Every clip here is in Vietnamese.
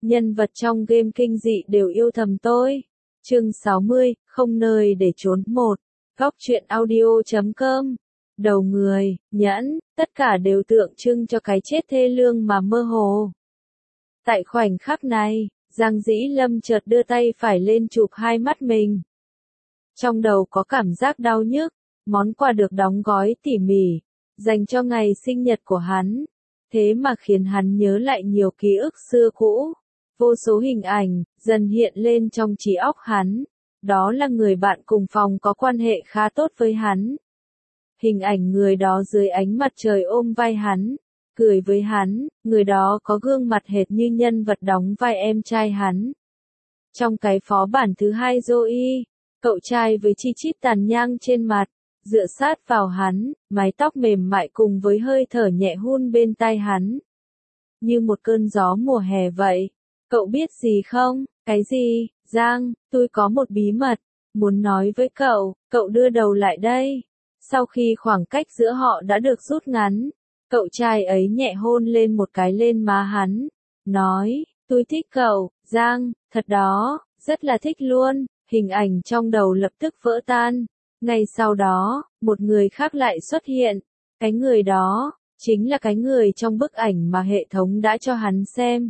nhân vật trong game kinh dị đều yêu thầm tôi. Chương 60, không nơi để trốn. 1. Góc truyện audio.com. Đầu người, nhẫn, tất cả đều tượng trưng cho cái chết thê lương mà mơ hồ. Tại khoảnh khắc này, Giang Dĩ Lâm chợt đưa tay phải lên chụp hai mắt mình. Trong đầu có cảm giác đau nhức, món quà được đóng gói tỉ mỉ, dành cho ngày sinh nhật của hắn. Thế mà khiến hắn nhớ lại nhiều ký ức xưa cũ. Vô số hình ảnh, dần hiện lên trong trí óc hắn. Đó là người bạn cùng phòng có quan hệ khá tốt với hắn. Hình ảnh người đó dưới ánh mặt trời ôm vai hắn, cười với hắn, người đó có gương mặt hệt như nhân vật đóng vai em trai hắn. Trong cái phó bản thứ 2 Joey, cậu trai với chi chít tàn nhang trên mặt, dựa sát vào hắn, mái tóc mềm mại cùng với hơi thở nhẹ hun bên tai hắn. Như một cơn gió mùa hè vậy. Cậu biết gì không? Cái gì? Giang, tôi có một bí mật, muốn nói với cậu đưa đầu lại đây. Sau khi khoảng cách giữa họ đã được rút ngắn, cậu trai ấy nhẹ hôn lên một cái lên má hắn, nói, tôi thích cậu, Giang, thật đó, rất là thích luôn. Hình ảnh trong đầu lập tức vỡ tan. Ngay sau đó, một người khác lại xuất hiện. Cái người đó, chính là cái người trong bức ảnh mà hệ thống đã cho hắn xem.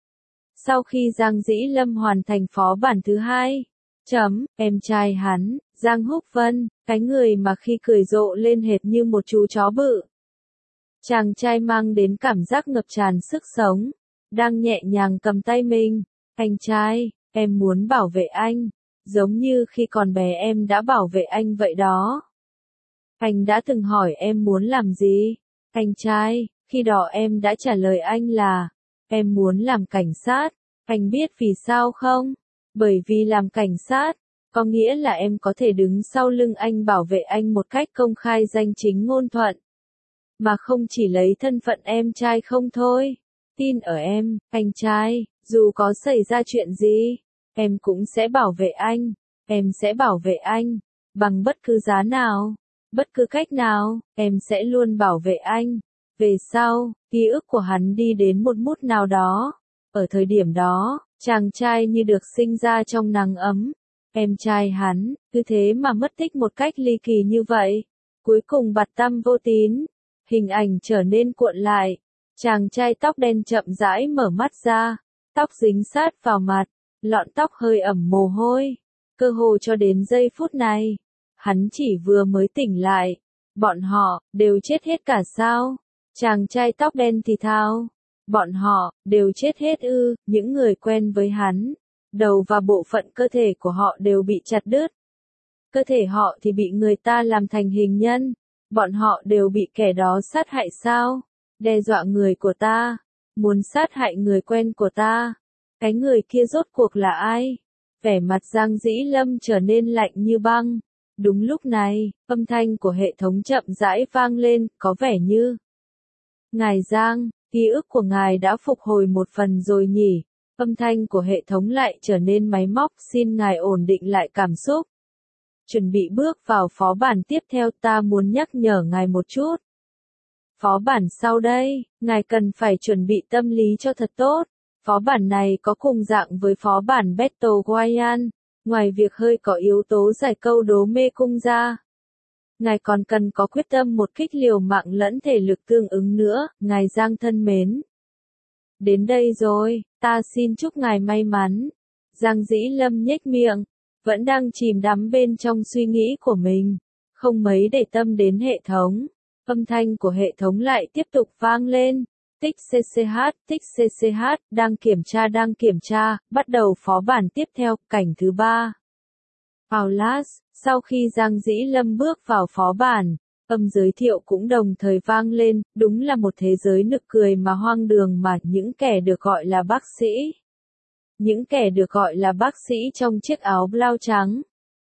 Sau khi Giang Dĩ Lâm hoàn thành phó bản thứ 2, em trai hắn, Giang Húc Vân, cái người mà khi cười rộ lên hệt như một chú chó bự. Chàng trai mang đến cảm giác ngập tràn sức sống, đang nhẹ nhàng cầm tay mình. Anh trai, em muốn bảo vệ anh, giống như khi còn bé em đã bảo vệ anh vậy đó. Anh đã từng hỏi em muốn làm gì? Anh trai, khi đó em đã trả lời anh là, em muốn làm cảnh sát. Anh biết vì sao không? Bởi vì làm cảnh sát, có nghĩa là em có thể đứng sau lưng anh bảo vệ anh một cách công khai danh chính ngôn thuận. Mà không chỉ lấy thân phận em trai không thôi. Tin ở em, anh trai, dù có xảy ra chuyện gì, em cũng sẽ bảo vệ anh. Em sẽ bảo vệ anh, bằng bất cứ giá nào, bất cứ cách nào, em sẽ luôn bảo vệ anh. Về sau, ký ức của hắn đi đến một mút nào đó. Ở thời điểm đó, chàng trai như được sinh ra trong nắng ấm. Em trai hắn, cứ thế mà mất tích một cách ly kỳ như vậy. Cuối cùng bặt tăm vô tín. Hình ảnh trở nên cuộn lại. Chàng trai tóc đen chậm rãi mở mắt ra. Tóc dính sát vào mặt. Lọn tóc hơi ẩm mồ hôi. Cơ hồ cho đến giây phút này, hắn chỉ vừa mới tỉnh lại. Bọn họ, đều chết hết cả sao? Chàng trai tóc đen thì thào. Bọn họ, đều chết hết ư? Những người quen với hắn, đầu và bộ phận cơ thể của họ đều bị chặt đứt. Cơ thể họ thì bị người ta làm thành hình nhân. Bọn họ đều bị kẻ đó sát hại sao? Đe dọa người của ta, muốn sát hại người quen của ta. Cái người kia rốt cuộc là ai? Vẻ mặt Giang Dĩ Lâm trở nên lạnh như băng. Đúng lúc này, âm thanh của hệ thống chậm rãi vang lên, có vẻ như Ngài Giang, ký ức của ngài đã phục hồi một phần rồi nhỉ? Âm thanh của hệ thống lại trở nên máy móc, xin ngài ổn định lại cảm xúc. Chuẩn bị bước vào phó bản tiếp theo, ta muốn nhắc nhở ngài một chút. Phó bản sau đây, ngài cần phải chuẩn bị tâm lý cho thật tốt. Phó bản này có cùng dạng với phó bản Battle Royale, ngoài việc hơi có yếu tố giải câu đố mê cung ra. Ngài còn cần có quyết tâm một kích liều mạng lẫn thể lực tương ứng nữa, ngài Giang thân mến. Đến đây rồi, ta xin chúc ngài may mắn. Giang Dĩ Lâm nhếch miệng, vẫn đang chìm đắm bên trong suy nghĩ của mình, không mấy để tâm đến hệ thống. Âm thanh của hệ thống lại tiếp tục vang lên. Tích CCH, đang kiểm tra, bắt đầu phó bản tiếp theo, cảnh thứ 3. Outlast, sau khi Giang Dĩ Lâm bước vào phó bản, âm giới thiệu cũng đồng thời vang lên, đúng là một thế giới nực cười mà hoang đường mà những kẻ được gọi là bác sĩ. Những kẻ được gọi là bác sĩ trong chiếc áo blau trắng.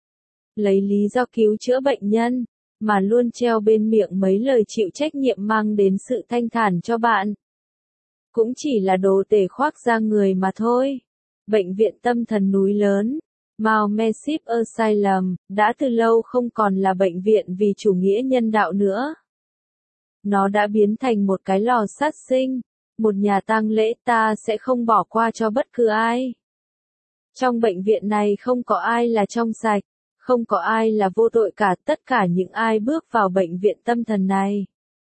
Lấy lý do cứu chữa bệnh nhân, mà luôn treo bên miệng mấy lời chịu trách nhiệm mang đến sự thanh thản cho bạn. Cũng chỉ là đồ tể khoác da người mà thôi. Bệnh viện tâm thần núi lớn, Mount Massive Asylum, đã từ lâu không còn là bệnh viện vì chủ nghĩa nhân đạo nữa. Nó đã biến thành một cái lò sát sinh, Một nhà tang lễ ta sẽ không bỏ qua cho bất cứ ai. Trong bệnh viện này không có ai là trong sạch, không có ai là vô tội cả, tất cả những ai bước vào bệnh viện tâm thần này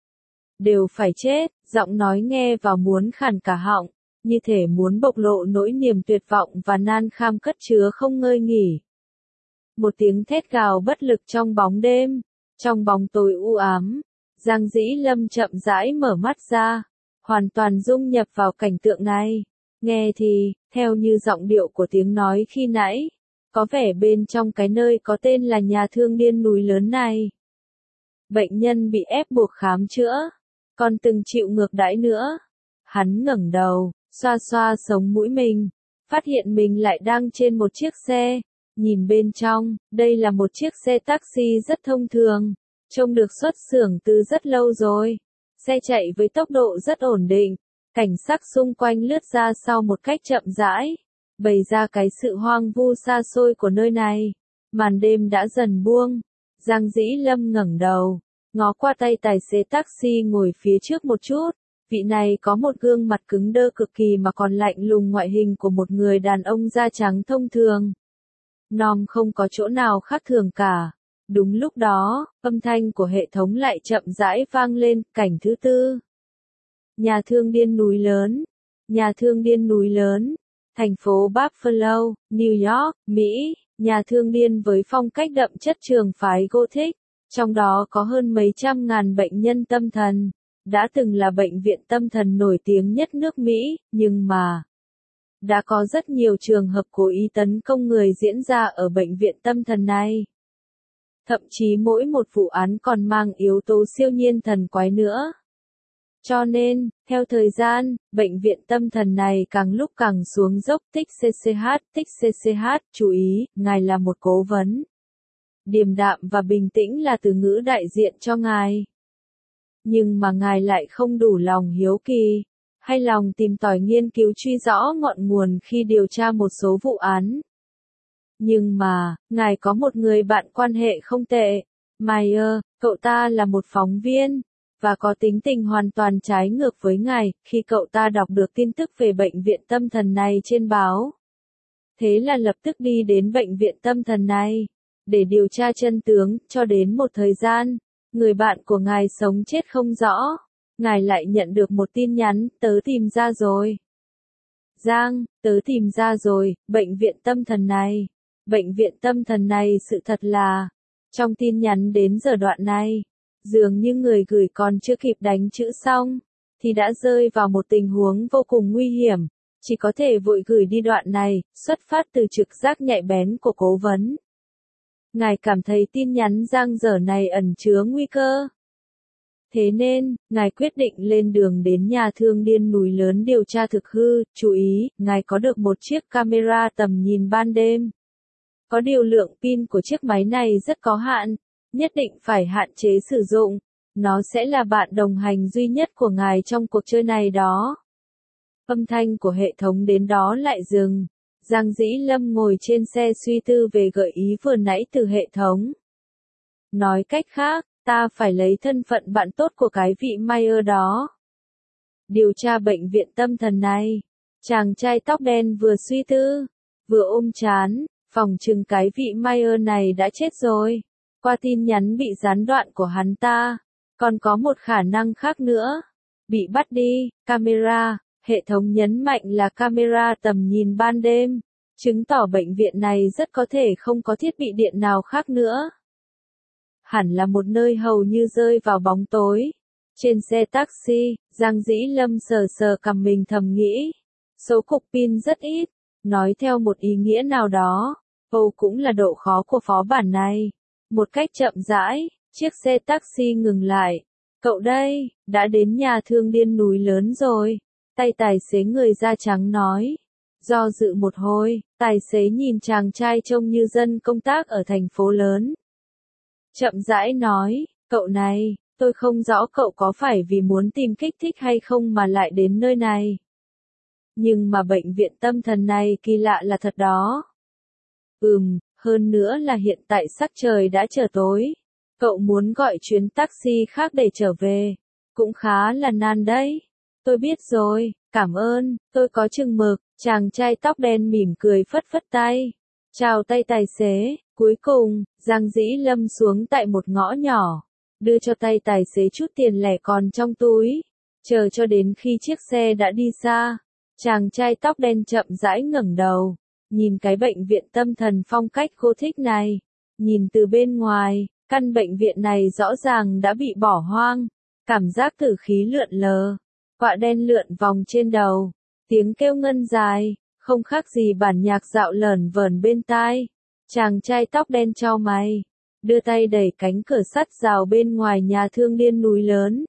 đều phải chết, giọng nói nghe vào muốn khàn cả họng, như thể muốn bộc lộ nỗi niềm tuyệt vọng và nan kham cất chứa không ngơi nghỉ. Một tiếng thét gào bất lực trong bóng đêm, trong bóng tối u ám, Giang Dĩ Lâm chậm rãi mở mắt ra, hoàn toàn dung nhập vào cảnh tượng này. Nghe thì, theo như giọng điệu của tiếng nói khi nãy, có vẻ bên trong cái nơi có tên là nhà thương điên núi lớn này, bệnh nhân bị ép buộc khám chữa, còn từng chịu ngược đãi nữa. Hắn ngẩng đầu, xoa xoa sống mũi mình, phát hiện mình lại đang trên một chiếc xe. Nhìn bên trong, đây là một chiếc xe taxi rất thông thường, trông được xuất xưởng từ rất lâu rồi. Xe chạy với tốc độ rất ổn định, cảnh sắc xung quanh lướt ra sau một cách chậm rãi, bày ra cái sự hoang vu xa xôi của nơi này. Màn đêm đã dần buông, Giang Dĩ Lâm ngẩng đầu, ngó qua tay tài xế taxi ngồi phía trước một chút. Vị này có một gương mặt cứng đơ cực kỳ mà còn lạnh lùng, ngoại hình của một người đàn ông da trắng thông thường. Nom không có chỗ nào khác thường cả. Đúng lúc đó, âm thanh của hệ thống lại chậm rãi vang lên, cảnh thứ 4. Nhà thương điên núi lớn. Nhà thương điên núi lớn. Thành phố Buffalo, New York, Mỹ. Nhà thương điên với phong cách đậm chất trường phái Gothic. Trong đó có hơn mấy trăm ngàn bệnh nhân tâm thần. Đã từng là bệnh viện tâm thần nổi tiếng nhất nước Mỹ, nhưng mà đã có rất nhiều trường hợp cố ý tấn công người diễn ra ở bệnh viện tâm thần này. Thậm chí mỗi một vụ án còn mang yếu tố siêu nhiên thần quái nữa. Cho nên, theo thời gian, bệnh viện tâm thần này càng lúc càng xuống dốc. Tích CCH, chú ý, ngài là một cố vấn. Điềm đạm và bình tĩnh là từ ngữ đại diện cho ngài. Nhưng mà ngài lại không đủ lòng hiếu kỳ, hay lòng tìm tòi nghiên cứu truy rõ ngọn nguồn khi điều tra một số vụ án. Nhưng mà, ngài có một người bạn quan hệ không tệ, Meyer, cậu ta là một phóng viên, và có tính tình hoàn toàn trái ngược với ngài. Khi cậu ta đọc được tin tức về bệnh viện tâm thần này trên báo, thế là lập tức đi đến bệnh viện tâm thần này, để điều tra chân tướng. Cho đến một thời gian, người bạn của ngài sống chết không rõ, ngài lại nhận được một tin nhắn, tớ tìm ra rồi. Giang, tớ tìm ra rồi, bệnh viện tâm thần này. Bệnh viện tâm thần này, sự thật là, trong tin nhắn đến giờ đoạn này, dường như người gửi còn chưa kịp đánh chữ xong, thì đã rơi vào một tình huống vô cùng nguy hiểm, chỉ có thể vội gửi đi đoạn này, xuất phát từ trực giác nhạy bén của cố vấn. Ngài cảm thấy tin nhắn dang dở này ẩn chứa nguy cơ. Thế nên, ngài quyết định lên đường đến nhà thương điên núi lớn điều tra thực hư. Chú ý, ngài có được một chiếc camera tầm nhìn ban đêm. Có điều lượng pin của chiếc máy này rất có hạn, nhất định phải hạn chế sử dụng. Nó sẽ là bạn đồng hành duy nhất của ngài trong cuộc chơi này đó. Âm thanh của hệ thống đến đó lại dừng. Giang Dĩ Lâm ngồi trên xe suy tư về gợi ý vừa nãy từ hệ thống. Nói cách khác, ta phải lấy thân phận bạn tốt của cái vị Meyer đó. Điều tra bệnh viện tâm thần này. Chàng trai tóc đen vừa suy tư, vừa ôm trán, phỏng chừng cái vị Meyer này đã chết rồi. Qua tin nhắn bị gián đoạn của hắn ta, còn có một khả năng khác nữa. Bị bắt đi, camera. Hệ thống nhấn mạnh là camera tầm nhìn ban đêm, chứng tỏ bệnh viện này rất có thể không có thiết bị điện nào khác nữa. Hẳn là một nơi hầu như rơi vào bóng tối. Trên xe taxi, Giang Dĩ Lâm sờ sờ cằm mình thầm nghĩ. Số cục pin rất ít, nói theo một ý nghĩa nào đó, cũng là độ khó của phó bản này. Một cách chậm rãi, chiếc xe taxi ngừng lại. Cậu đây, đã đến nhà thương điên núi lớn rồi. Tay tài xế người da trắng nói. Do dự một hồi, tài xế nhìn chàng trai trông như dân công tác ở thành phố lớn. Chậm rãi nói, cậu này, tôi không rõ cậu có phải vì muốn tìm kích thích hay không mà lại đến nơi này. Nhưng mà bệnh viện tâm thần này kỳ lạ là thật đó. Hơn nữa là hiện tại sắc trời đã trở tối. Cậu muốn gọi chuyến taxi khác để trở về. Cũng khá là nan đấy. Tôi biết rồi, cảm ơn, tôi có chừng mực. Chàng trai tóc đen mỉm cười phất phất tay. Chào tay tài xế. Cuối cùng, Giang Dĩ Lâm xuống tại một ngõ nhỏ, đưa cho tay tài xế chút tiền lẻ còn trong túi. Chờ cho đến khi chiếc xe đã đi xa, chàng trai tóc đen chậm rãi ngẩng đầu, nhìn cái bệnh viện tâm thần phong cách Gothic này. Nhìn từ bên ngoài, căn bệnh viện này rõ ràng đã bị bỏ hoang. Cảm giác tử khí lượn lờ, quạ đen lượn vòng trên đầu, tiếng kêu ngân dài, không khác gì bản nhạc dạo lởn vởn bên tai. Chàng trai tóc đen chau mày, đưa tay đẩy cánh cửa sắt rào bên ngoài nhà thương điên núi lớn.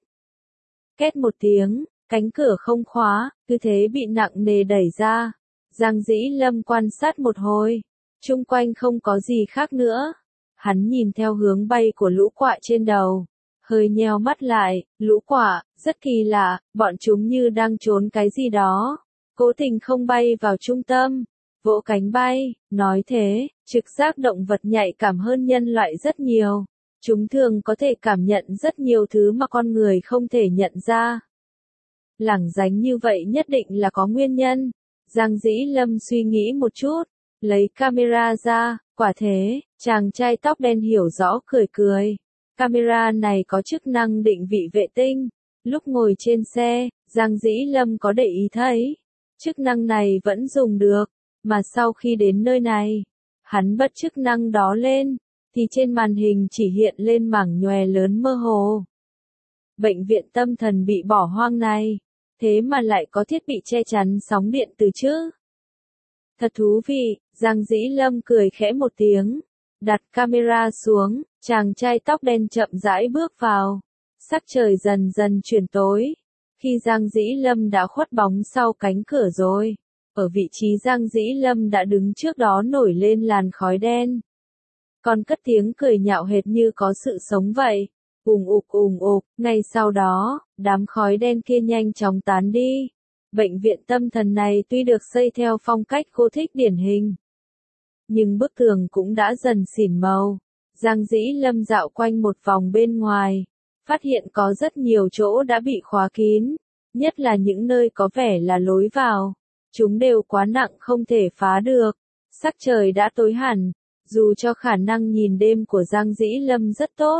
Két một tiếng, cánh cửa không khóa, cứ thế bị nặng nề đẩy ra. Giang Dĩ Lâm quan sát một hồi, chung quanh không có gì khác nữa. Hắn nhìn theo hướng bay của lũ quạ trên đầu, hơi nheo mắt lại. Lũ quạ, rất kỳ lạ, bọn chúng như đang trốn cái gì đó, cố tình không bay vào trung tâm, vỗ cánh bay. Nói thế, trực giác động vật nhạy cảm hơn nhân loại rất nhiều. Chúng thường có thể cảm nhận rất nhiều thứ mà con người không thể nhận ra. Lảng ránh như vậy nhất định là có nguyên nhân. Giang Dĩ Lâm suy nghĩ một chút, lấy camera ra. Quả thế, chàng trai tóc đen hiểu rõ cười cười. Camera này có chức năng định vị vệ tinh. Lúc ngồi trên xe, Giang Dĩ Lâm có để ý thấy, chức năng này vẫn dùng được, mà sau khi đến nơi này, hắn bật chức năng đó lên, thì trên màn hình chỉ hiện lên mảng nhòe lớn mơ hồ. Bệnh viện tâm thần bị bỏ hoang này, thế mà lại có thiết bị che chắn sóng điện từ chứ? Thật thú vị. Giang Dĩ Lâm cười khẽ một tiếng, đặt camera xuống, chàng trai tóc đen chậm rãi bước vào. Sắc trời dần dần chuyển tối. Khi Giang Dĩ Lâm đã khuất bóng sau cánh cửa rồi, ở vị trí Giang Dĩ Lâm đã đứng trước đó nổi lên làn khói đen. Còn cất tiếng cười nhạo hệt như có sự sống vậy. Ùng ục, ngay sau đó, đám khói đen kia nhanh chóng tán đi. Bệnh viện tâm thần này tuy được xây theo phong cách Gothic điển hình, nhưng bức tường cũng đã dần xỉn màu. Giang Dĩ Lâm dạo quanh một vòng bên ngoài, phát hiện có rất nhiều chỗ đã bị khóa kín, nhất là những nơi có vẻ là lối vào. Chúng đều quá nặng không thể phá được. Sắc trời đã tối hẳn, dù cho khả năng nhìn đêm của Giang Dĩ Lâm rất tốt.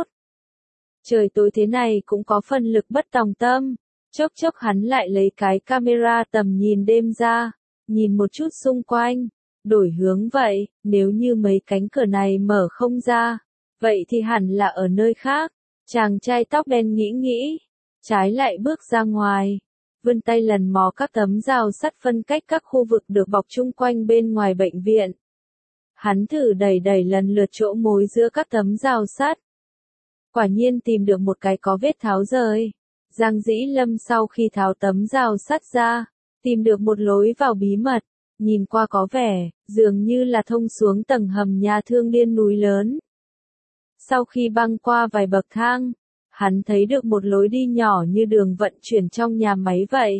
Trời tối thế này cũng có phần lực bất tòng tâm. Chốc chốc hắn lại lấy cái camera tầm nhìn đêm ra, nhìn một chút xung quanh, đổi hướng vậy, nếu như mấy cánh cửa này mở không ra, vậy thì hẳn là ở nơi khác. Chàng trai tóc đen nghĩ, trái lại bước ra ngoài, vươn tay lần mò các tấm rào sắt phân cách các khu vực được bọc chung quanh bên ngoài bệnh viện. Hắn thử đẩy lần lượt chỗ mối giữa các tấm rào sắt. Quả nhiên tìm được một cái có vết tháo rời. Giang Dĩ Lâm sau khi tháo tấm rào sắt ra, tìm được một lối vào bí mật, nhìn qua có vẻ, dường như là thông xuống tầng hầm nhà thương điên núi lớn. Sau khi băng qua vài bậc thang, hắn thấy được một lối đi nhỏ như đường vận chuyển trong nhà máy vậy.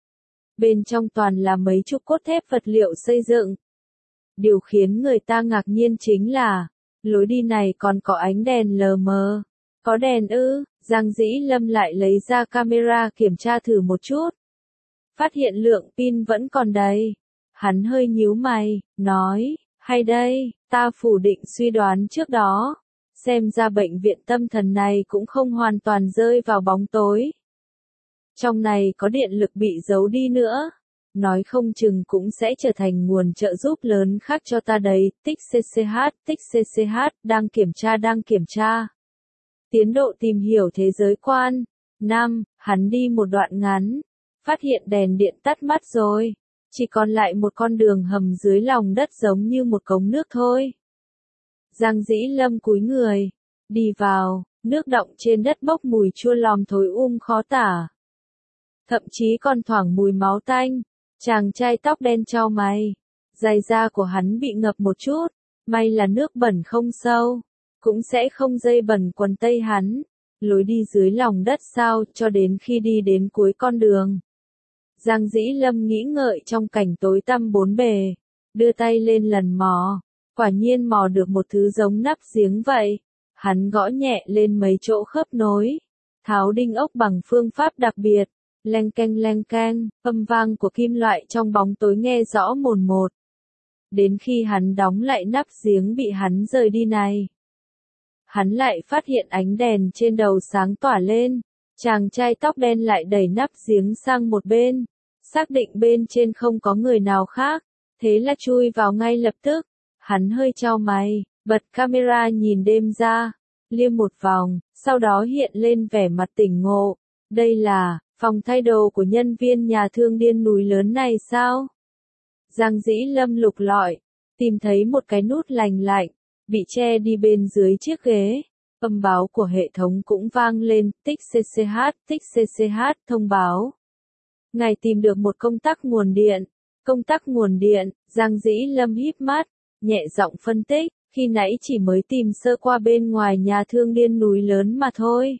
Bên trong toàn là mấy chục cốt thép vật liệu xây dựng. Điều khiến người ta ngạc nhiên chính là, lối đi này còn có ánh đèn lờ mờ. Có đèn ư? Giang Dĩ Lâm lại lấy ra camera kiểm tra thử một chút. Phát hiện lượng pin vẫn còn đầy. Hắn hơi nhíu mày, nói, hay đây, ta phủ định suy đoán trước đó. Xem ra bệnh viện tâm thần này cũng không hoàn toàn rơi vào bóng tối. Trong này có điện lực bị giấu đi nữa. Nói không chừng cũng sẽ trở thành nguồn trợ giúp lớn khác cho ta đấy. Tích CCH, đang kiểm tra. Tiến độ tìm hiểu thế giới quan. 5. Hắn đi một đoạn ngắn, phát hiện đèn điện tắt mất rồi. Chỉ còn lại một con đường hầm dưới lòng đất giống như một cống nước thôi. Giang Dĩ Lâm cúi người, đi vào, nước đọng trên đất bốc mùi chua lòm thối khó tả. Thậm chí còn thoảng mùi máu tanh. Chàng trai tóc đen chau mày. Giày da của hắn bị ngập một chút, may là nước bẩn không sâu, cũng sẽ không dây bẩn quần tây hắn. Lối đi dưới lòng đất sao cho đến khi đi đến cuối con đường. Giang Dĩ Lâm nghĩ ngợi trong cảnh tối tăm bốn bề, đưa tay lên lần mò, quả nhiên mò được một thứ giống nắp giếng vậy. Hắn gõ nhẹ lên mấy chỗ khớp nối, tháo đinh ốc bằng phương pháp đặc biệt, leng keng, âm vang của kim loại trong bóng tối nghe rõ mồn một. Đến khi hắn đóng lại nắp giếng bị hắn rời đi này, hắn lại phát hiện ánh đèn trên đầu sáng tỏa lên. Chàng trai tóc đen lại đẩy nắp giếng sang một bên, xác định bên trên không có người nào khác, thế là chui vào ngay lập tức. Hắn hơi chau mày, bật camera nhìn đêm ra, liếc một vòng, sau đó hiện lên vẻ mặt tỉnh ngộ. Đây là phòng thay đồ của nhân viên nhà thương điên núi lớn này sao? Giang Dĩ Lâm lục lọi, tìm thấy một cái nút lành lạnh, bị che đi bên dưới chiếc ghế. Âm báo của hệ thống cũng vang lên, tích CCH, thông báo. Ngài tìm được một công tắc nguồn điện. Công tắc nguồn điện, Giang Dĩ Lâm híp mắt, nhẹ giọng phân tích, khi nãy chỉ mới tìm sơ qua bên ngoài nhà thương điên núi lớn mà thôi.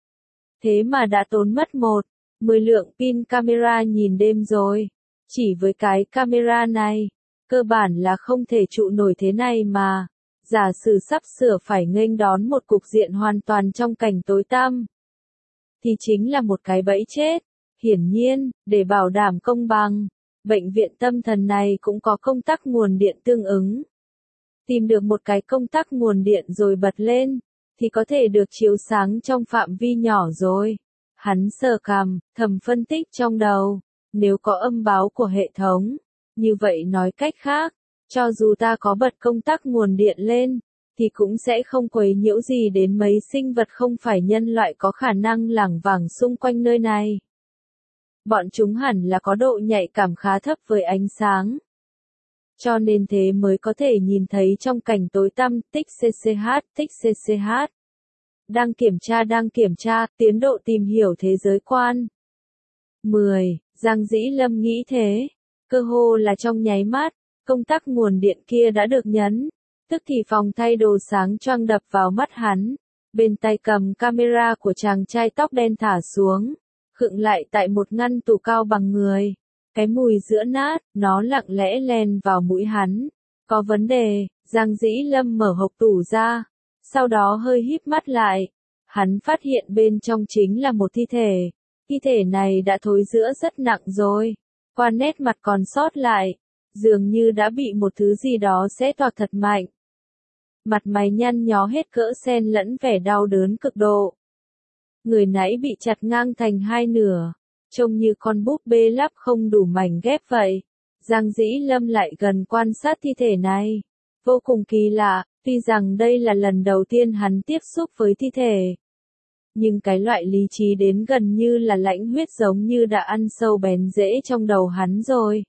Thế mà đã tốn mất 10 lượng pin camera nhìn đêm rồi. Chỉ với cái camera này, cơ bản là không thể trụ nổi thế này mà. Giả sử sắp sửa phải nghênh đón một cục diện hoàn toàn trong cảnh tối tăm, thì chính là một cái bẫy chết. Hiển nhiên, để bảo đảm công bằng, bệnh viện tâm thần này cũng có công tắc nguồn điện tương ứng. Tìm được một cái công tắc nguồn điện rồi bật lên, thì có thể được chiếu sáng trong phạm vi nhỏ rồi. Hắn sờ cằm, thầm phân tích trong đầu, nếu có âm báo của hệ thống, như vậy nói cách khác, cho dù ta có bật công tắc nguồn điện lên, thì cũng sẽ không quấy nhiễu gì đến mấy sinh vật không phải nhân loại có khả năng lảng vảng xung quanh nơi này. Bọn chúng hẳn là có độ nhạy cảm khá thấp với ánh sáng. Cho nên thế mới có thể nhìn thấy trong cảnh tối tăm, tích CCH. Đang kiểm tra, tiến độ tìm hiểu thế giới quan. 10. Giang Dĩ Lâm nghĩ thế. Cơ hồ là trong nháy mắt, công tắc nguồn điện kia đã được nhấn. Tức thì phòng thay đồ sáng choang đập vào mắt hắn. Bên tay cầm camera của chàng trai tóc đen thả xuống, khựng lại tại một ngăn tủ cao bằng người. Cái mùi giữa nát, nó lặng lẽ len vào mũi hắn. Có vấn đề, Giang Dĩ Lâm mở hộc tủ ra. Sau đó hơi híp mắt lại. Hắn phát hiện bên trong chính là một thi thể. Thi thể này đã thối rữa rất nặng rồi. Qua nét mặt còn sót lại, dường như đã bị một thứ gì đó xé toạc thật mạnh. Mặt mày nhăn nhó hết cỡ xen lẫn vẻ đau đớn cực độ. Người nãy bị chặt ngang thành hai nửa, trông như con búp bê lắp không đủ mảnh ghép vậy. Giang Dĩ Lâm lại gần quan sát thi thể này. Vô cùng kỳ lạ, tuy rằng đây là lần đầu tiên hắn tiếp xúc với thi thể. Nhưng cái loại lý trí đến gần như là lãnh huyết giống như đã ăn sâu bén rễ trong đầu hắn rồi.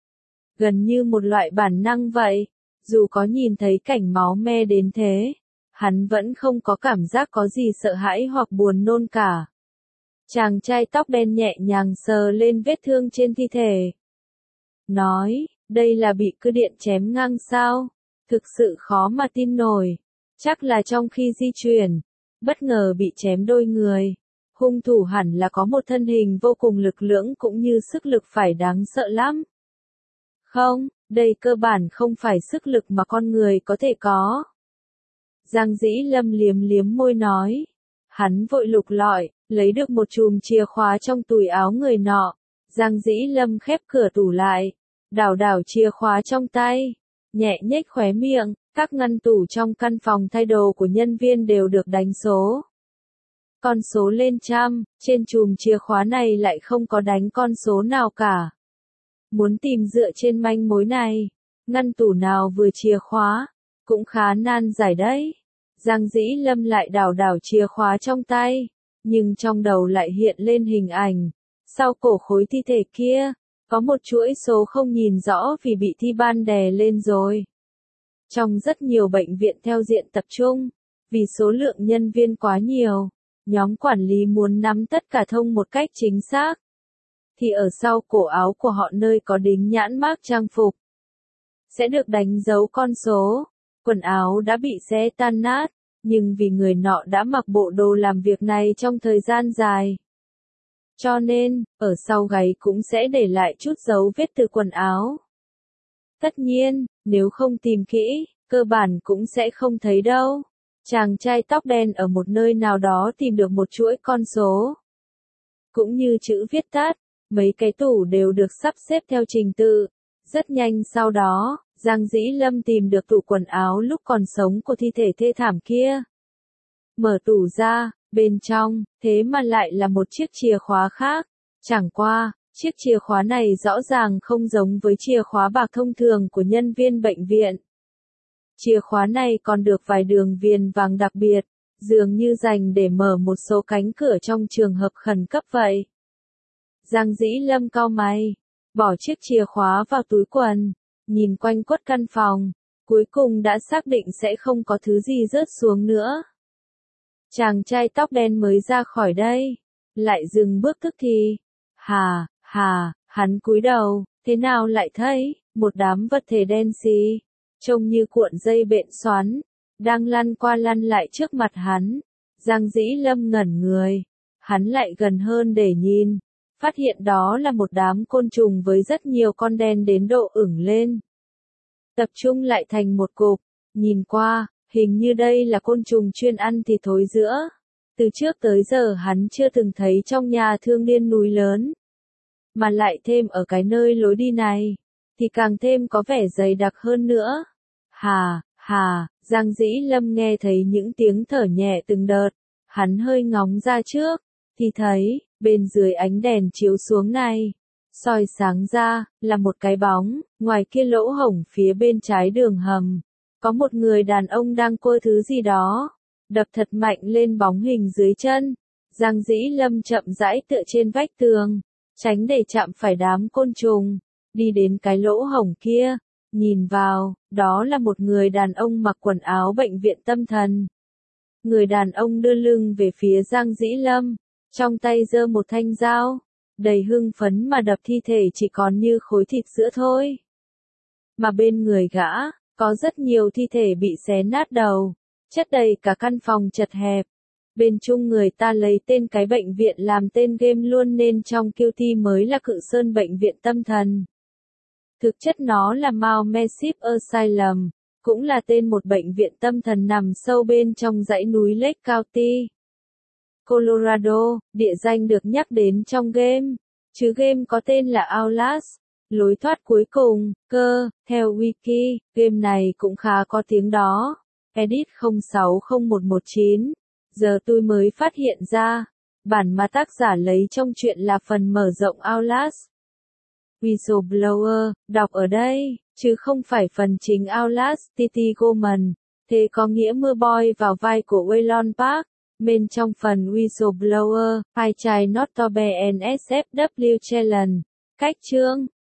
Gần như một loại bản năng vậy, dù có nhìn thấy cảnh máu me đến thế, hắn vẫn không có cảm giác có gì sợ hãi hoặc buồn nôn cả. Chàng trai tóc đen nhẹ nhàng sờ lên vết thương trên thi thể. Nói, đây là bị cưa điện chém ngang sao? Thực sự khó mà tin nổi. Chắc là trong khi di chuyển, bất ngờ bị chém đôi người. Hung thủ hẳn là có một thân hình vô cùng lực lưỡng cũng như sức lực phải đáng sợ lắm. Không, đây cơ bản không phải sức lực mà con người có thể có. Giang Dĩ Lâm liếm liếm môi nói. Hắn vội lục lọi, lấy được một chùm chìa khóa trong túi áo người nọ. Giang Dĩ Lâm khép cửa tủ lại, đảo đảo chìa khóa trong tay, nhẹ nhếch khóe miệng. Các ngăn tủ trong căn phòng thay đồ của nhân viên đều được đánh số. Con số lên trăm, trên chùm chìa khóa này lại không có đánh con số nào cả. Muốn tìm dựa trên manh mối này, ngăn tủ nào vừa chìa khóa, cũng khá nan giải đấy. Giang Dĩ Lâm lại đảo đảo chìa khóa trong tay, nhưng trong đầu lại hiện lên hình ảnh. Sau cổ khối thi thể kia, có một chuỗi số không nhìn rõ vì bị thi ban đè lên rồi. Trong rất nhiều bệnh viện theo diện tập trung, vì số lượng nhân viên quá nhiều, nhóm quản lý muốn nắm tất cả thông một cách chính xác. Thì ở sau cổ áo của họ nơi có đính nhãn mác trang phục, sẽ được đánh dấu con số. Quần áo đã bị xé tan nát, nhưng vì người nọ đã mặc bộ đồ làm việc này trong thời gian dài. Cho nên, ở sau gáy cũng sẽ để lại chút dấu vết từ quần áo. Tất nhiên, nếu không tìm kỹ, cơ bản cũng sẽ không thấy đâu. Chàng trai tóc đen ở một nơi nào đó tìm được một chuỗi con số. cũng như chữ viết tắt, mấy cái tủ đều được sắp xếp theo trình tự. Rất nhanh sau đó, Giang Dĩ Lâm tìm được tủ quần áo lúc còn sống của thi thể thê thảm kia. Mở tủ ra, bên trong, thế mà lại là một chiếc chìa khóa khác. Chẳng qua, chiếc chìa khóa này rõ ràng không giống với chìa khóa bạc thông thường của nhân viên bệnh viện. Chìa khóa này còn được vài đường viền vàng đặc biệt, dường như dành để mở một số cánh cửa trong trường hợp khẩn cấp vậy. Giang Dĩ Lâm cau mày, bỏ chiếc chìa khóa vào túi quần, nhìn quanh quất căn phòng, cuối cùng đã xác định sẽ không có thứ gì rớt xuống nữa. Chàng trai tóc đen mới ra khỏi đây, lại dừng bước tức thì. Hắn cúi đầu, thế nào lại thấy, một đám vật thể đen xì, trông như cuộn dây bện xoắn, đang lăn qua lăn lại trước mặt hắn. Giang Dĩ Lâm ngẩn người, hắn lại gần hơn để nhìn, phát hiện đó là một đám côn trùng với rất nhiều con đen đến độ ửng lên. Tập trung lại thành một cục, nhìn qua, hình như đây là côn trùng chuyên ăn thịt thối giữa. Từ trước tới giờ hắn chưa từng thấy trong nhà thương điên núi lớn. Mà lại thêm ở cái nơi lối đi này, thì càng thêm có vẻ dày đặc hơn nữa. Giang Dĩ Lâm nghe thấy những tiếng thở nhẹ từng đợt. Hắn hơi ngóng ra trước, thì thấy, bên dưới ánh đèn chiếu xuống này, soi sáng ra, là một cái bóng, ngoài kia lỗ hổng phía bên trái đường hầm. Có một người đàn ông đang côi thứ gì đó, đập thật mạnh lên bóng hình dưới chân. Giang Dĩ Lâm chậm rãi tựa trên vách tường, tránh để chạm phải đám côn trùng, đi đến cái lỗ hổng kia, nhìn vào, đó là một người đàn ông mặc quần áo bệnh viện tâm thần. Người đàn ông đưa lưng về phía Giang Dĩ Lâm, trong tay giơ một thanh dao, đầy hưng phấn mà đập thi thể chỉ còn như khối thịt sữa thôi. Mà bên người gã, có rất nhiều thi thể bị xé nát đầu, chất đầy cả căn phòng chật hẹp. Bên chung người ta lấy tên cái bệnh viện làm tên game luôn nên trong QT mới là Cự Sơn Bệnh viện Tâm Thần. Thực chất nó là Mount Massive Asylum, cũng là tên một bệnh viện tâm thần nằm sâu bên trong dãy núi Lake County, Colorado, địa danh được nhắc đến trong game, chứ game có tên là Outlast, lối thoát cuối cùng, theo wiki, game này cũng khá có tiếng đó. Edit 060119, giờ tôi mới phát hiện ra, bản mà tác giả lấy trong truyện là phần mở rộng Outlast. Whistleblower, đọc ở đây, chứ không phải phần chính Outlast. T.T. Gorman, thế có nghĩa mưa boy vào vai của Waylon Park. Bên trong phần Whistleblower, hai trai Not to be NSFW Challenge. Cách chương